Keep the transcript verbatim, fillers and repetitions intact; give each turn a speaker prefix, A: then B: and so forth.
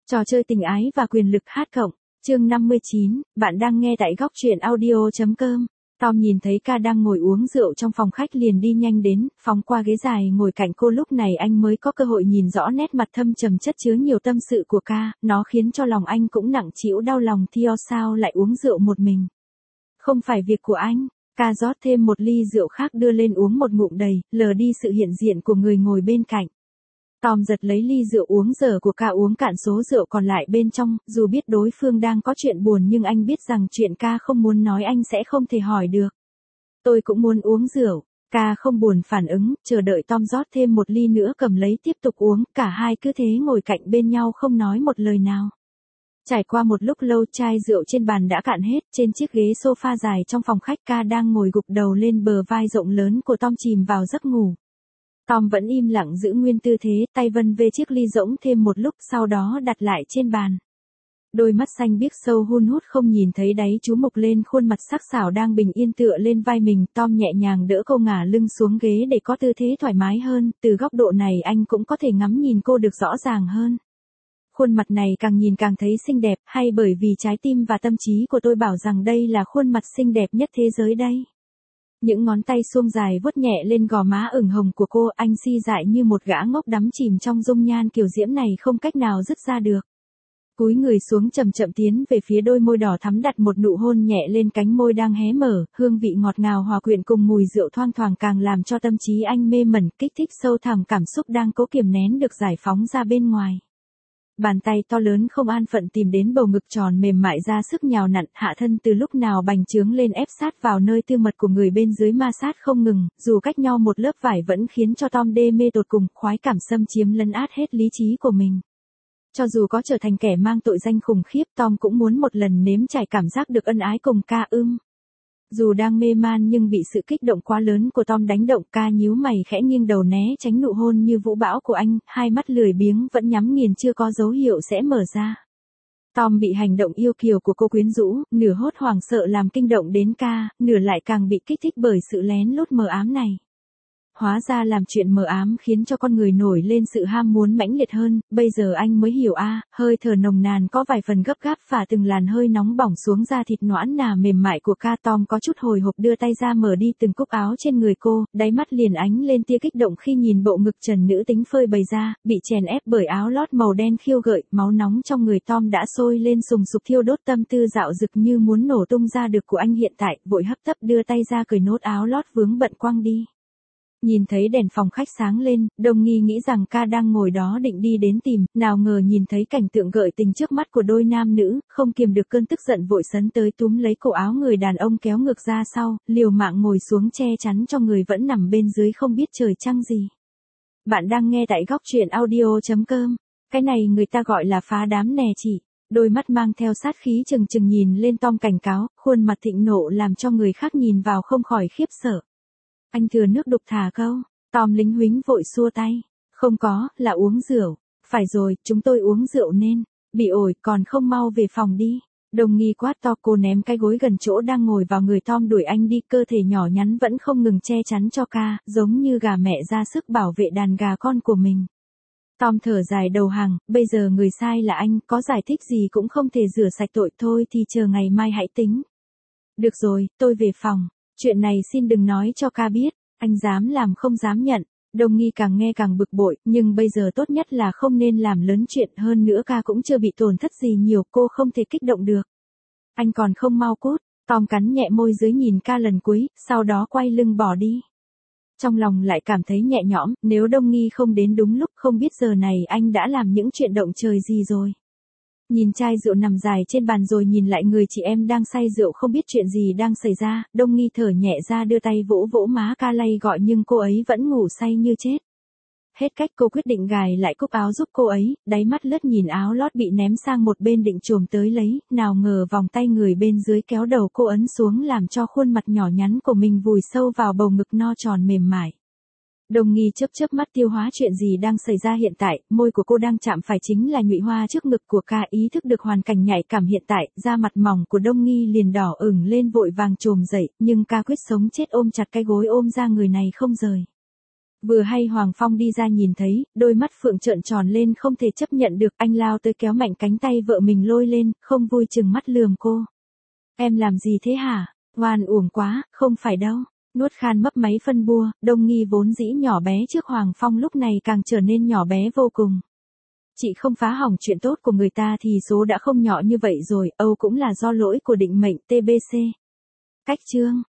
A: Trò chơi tình ái và quyền lực hát cộng, chương năm mươi chín, bạn đang nghe tại góc truyện audio.com. Tom nhìn thấy Ca đang ngồi uống rượu trong phòng khách liền đi nhanh đến, phóng qua ghế dài ngồi cạnh cô. Lúc này anh mới có cơ hội nhìn rõ nét mặt thâm trầm chất chứa nhiều tâm sự của Ca, nó khiến cho lòng anh cũng nặng trĩu đau lòng. Theo sao lại uống rượu một mình? Không phải việc của anh. Ca rót thêm một ly rượu khác đưa lên uống một ngụm đầy, lờ đi sự hiện diện của người ngồi bên cạnh. Tom giật lấy ly rượu uống dở của Ca uống cạn số rượu còn lại bên trong, dù biết đối phương đang có chuyện buồn nhưng anh biết rằng chuyện Ca không muốn nói anh sẽ không thể hỏi được. Tôi cũng muốn uống rượu. Ca không buồn phản ứng, chờ đợi Tom rót thêm một ly nữa cầm lấy tiếp tục uống, cả hai cứ thế ngồi cạnh bên nhau không nói một lời nào. Trải qua một lúc lâu chai rượu trên bàn đã cạn hết, trên chiếc ghế sofa dài trong phòng khách Ca đang ngồi gục đầu lên bờ vai rộng lớn của Tom chìm vào giấc ngủ. Tom vẫn im lặng giữ nguyên tư thế, tay vân về chiếc ly rỗng thêm một lúc sau đó đặt lại trên bàn. Đôi mắt xanh biếc sâu hun hút không nhìn thấy đáy chú mục lên khuôn mặt sắc sảo đang bình yên tựa lên vai mình. Tom nhẹ nhàng đỡ cô ngả lưng xuống ghế để có tư thế thoải mái hơn, từ góc độ này anh cũng có thể ngắm nhìn cô được rõ ràng hơn. Khuôn mặt này càng nhìn càng thấy xinh đẹp, hay bởi vì trái tim và tâm trí của tôi bảo rằng đây là khuôn mặt xinh đẹp nhất thế giới đây. Những ngón tay suông dài vuốt nhẹ lên gò má ửng hồng của cô, anh si dại như một gã ngốc đắm chìm trong dung nhan kiều diễm này không cách nào dứt ra được. Cúi người xuống chậm chậm tiến về phía đôi môi đỏ thắm đặt một nụ hôn nhẹ lên cánh môi đang hé mở, hương vị ngọt ngào hòa quyện cùng mùi rượu thoang thoảng càng làm cho tâm trí anh mê mẩn, kích thích sâu thẳm cảm xúc đang cố kiềm nén được giải phóng ra bên ngoài. Bàn tay to lớn không an phận tìm đến bầu ngực tròn mềm mại ra sức nhào nặn, hạ thân từ lúc nào bành trướng lên ép sát vào nơi tư mật của người bên dưới ma sát không ngừng, dù cách nhau một lớp vải vẫn khiến cho Tom đê mê tột cùng, khoái cảm xâm chiếm lấn át hết lý trí của mình. Cho dù có trở thành kẻ mang tội danh khủng khiếp, Tom cũng muốn một lần nếm trải cảm giác được ân ái cùng Ca ưm. Dù đang mê man nhưng bị sự kích động quá lớn của Tom đánh động, Ca nhíu mày khẽ nghiêng đầu né tránh nụ hôn như vũ bão của anh, hai mắt lười biếng vẫn nhắm nghiền chưa có dấu hiệu sẽ mở ra. Tom bị hành động yêu kiều của cô quyến rũ, nửa hốt hoảng sợ làm kinh động đến Ca, nửa lại càng bị kích thích bởi sự lén lút mờ ám này. Hóa ra làm chuyện mờ ám khiến cho con người nổi lên sự ham muốn mãnh liệt hơn, bây giờ anh mới hiểu a, à, hơi thở nồng nàn có vài phần gấp gáp và từng làn hơi nóng bỏng xuống da thịt nõn nà mềm mại của Ca. Tom có chút hồi hộp đưa tay ra mở đi từng cúc áo trên người cô, đáy mắt liền ánh lên tia kích động khi nhìn bộ ngực trần nữ tính phơi bày ra, bị chèn ép bởi áo lót màu đen khiêu gợi, máu nóng trong người Tom đã sôi lên sùng sục thiêu đốt tâm tư dạo dực như muốn nổ tung ra được của anh hiện tại, vội hấp tấp đưa tay ra cởi nốt áo lót vướng bận quăng đi. Nhìn thấy đèn phòng khách sáng lên, Đông Nghi nghĩ rằng Ca đang ngồi đó định đi đến tìm, nào ngờ nhìn thấy cảnh tượng gợi tình trước mắt của đôi nam nữ, không kiềm được cơn tức giận vội sấn tới túm lấy cổ áo người đàn ông kéo ngược ra sau, liều mạng ngồi xuống che chắn cho người vẫn nằm bên dưới không biết trời trăng gì. Bạn đang nghe tại góc truyện audio.com, cái này người ta gọi là phá đám nè chị. Đôi mắt mang theo sát khí chừng chừng nhìn lên Tom cảnh cáo, khuôn mặt thịnh nộ làm cho người khác nhìn vào không khỏi khiếp sợ. Anh thừa nước đục thả câu. Tom lính huính vội xua tay. Không có, là uống rượu. Phải rồi, chúng tôi uống rượu nên. Bị ổi, còn không mau về phòng đi. Đồng Nghi quát to, cô ném cái gối gần chỗ đang ngồi vào người Tom đuổi anh đi, cơ thể nhỏ nhắn vẫn không ngừng che chắn cho Ca, giống như gà mẹ ra sức bảo vệ đàn gà con của mình. Tom thở dài đầu hàng, bây giờ người sai là anh, có giải thích gì cũng không thể rửa sạch tội, thôi thì chờ ngày mai hãy tính. Được rồi, tôi về phòng. Chuyện này xin đừng nói cho Ca biết, anh dám làm không dám nhận. Đồng Nghi càng nghe càng bực bội, nhưng bây giờ tốt nhất là không nên làm lớn chuyện, hơn nữa Ca cũng chưa bị tổn thất gì nhiều, cô không thể kích động được. Anh còn không mau cút. Tom cắn nhẹ môi dưới nhìn Ca lần cuối, sau đó quay lưng bỏ đi. Trong lòng lại cảm thấy nhẹ nhõm, nếu Đông Nghi không đến đúng lúc không biết giờ này anh đã làm những chuyện động trời gì rồi. Nhìn chai rượu nằm dài trên bàn rồi nhìn lại người chị em đang say rượu không biết chuyện gì đang xảy ra, Đông Nghi thở nhẹ ra đưa tay vỗ vỗ má Ca lay gọi nhưng cô ấy vẫn ngủ say như chết. Hết cách cô quyết định gài lại cúc áo giúp cô ấy, đáy mắt lướt nhìn áo lót bị ném sang một bên định chồm tới lấy, nào ngờ vòng tay người bên dưới kéo đầu cô ấn xuống làm cho khuôn mặt nhỏ nhắn của mình vùi sâu vào bầu ngực no tròn mềm mại. Đồng Nghi chớp chớp mắt tiêu hóa chuyện gì đang xảy ra hiện tại, môi của cô đang chạm phải chính là nhụy hoa trước ngực của Ca, ý thức được hoàn cảnh nhạy cảm hiện tại, da mặt mỏng của Đông Nghi liền đỏ ửng lên vội vàng chồm dậy, nhưng Ca quyết sống chết ôm chặt cái gối ôm ra người này không rời. Vừa hay Hoàng Phong đi ra nhìn thấy, đôi mắt Phượng trợn tròn lên không thể chấp nhận được, anh lao tới kéo mạnh cánh tay vợ mình lôi lên, không vui chừng mắt lườm cô. Em làm gì thế hả? Oan uổng quá, không phải đâu. Nuốt khan mấp máy phân bua, Đông Nghi vốn dĩ nhỏ bé trước Hoàng Phong lúc này càng trở nên nhỏ bé vô cùng. Chị không phá hỏng chuyện tốt của người ta thì số đã không nhỏ như vậy rồi, Âu cũng là do lỗi của định mệnh tê bê xê. Cách chương